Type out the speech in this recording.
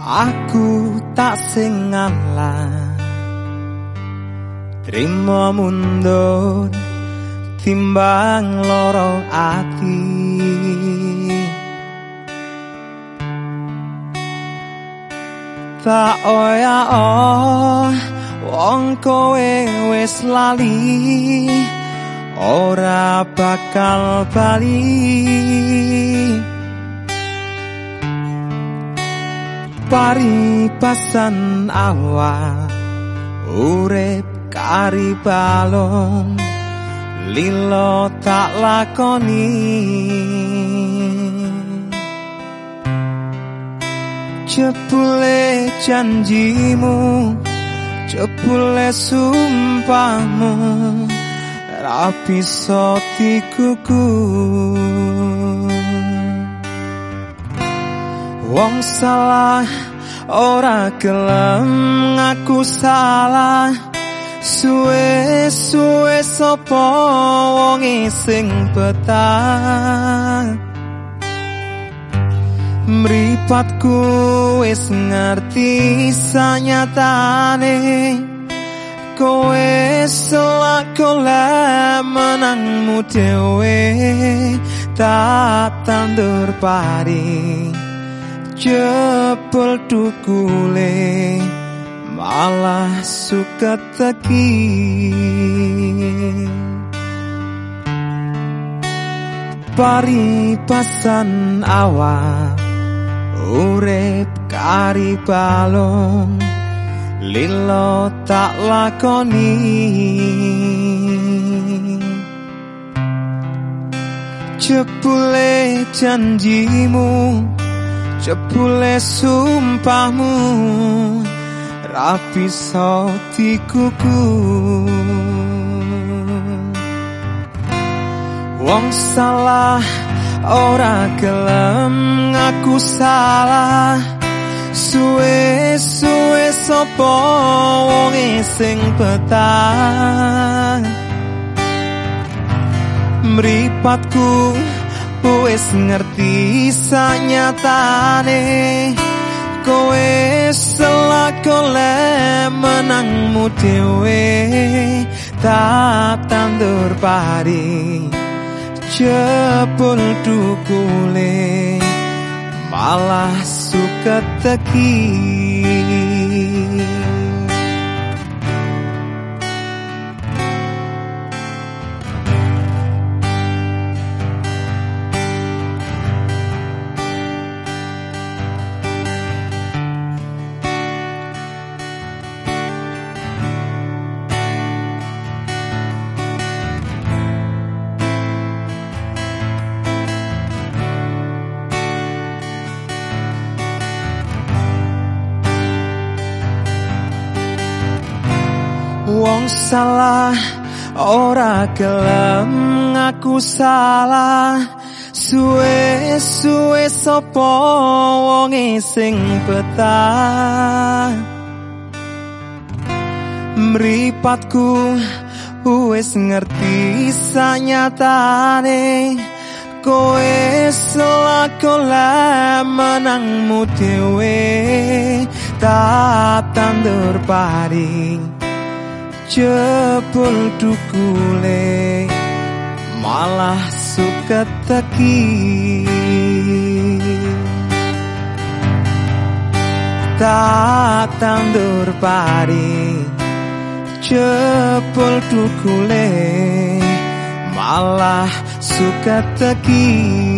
Aku tak sing ngalah, trimo mundur timbang loro ati. Tak oya wong kowe wis lali, ora bakal bali. Paribasan awak urip kari balon, lilo tak lakoni. Jebule janjimu, jebule sumpahmu, ra bisa digugur. Wong salah ora gelem ngaku salah, suwe-suwe sapa wonge sing betah. Mripatku wis ngerti sanyatane, kowe selak golek menangmu dhewe, tak tandur pari jebol dukule malah suket teki. Paribasan awak urip kari balong, lilo tak lakoni. Jebule janjimu, jebule sumpahmu, ra bisa digugur. Wong salah ora gelem ngaku salah, suwe-suwe sapa wonge sing betah. Mripatku wis ngerti sanyatane, kowe selak golek menangmu dhewe, tak tandur pari jebul dukule malah suket teki. Wong salah ora gelem ngaku salah, suwe-suwe sapa wonge sing betah. Mripatku wis ngerti sanyatane, kowe selak golek menangmu dhewe, tak tandur pari jebul dukule malah suket teki. Tak tandur pari jebul dukule malah suket teki.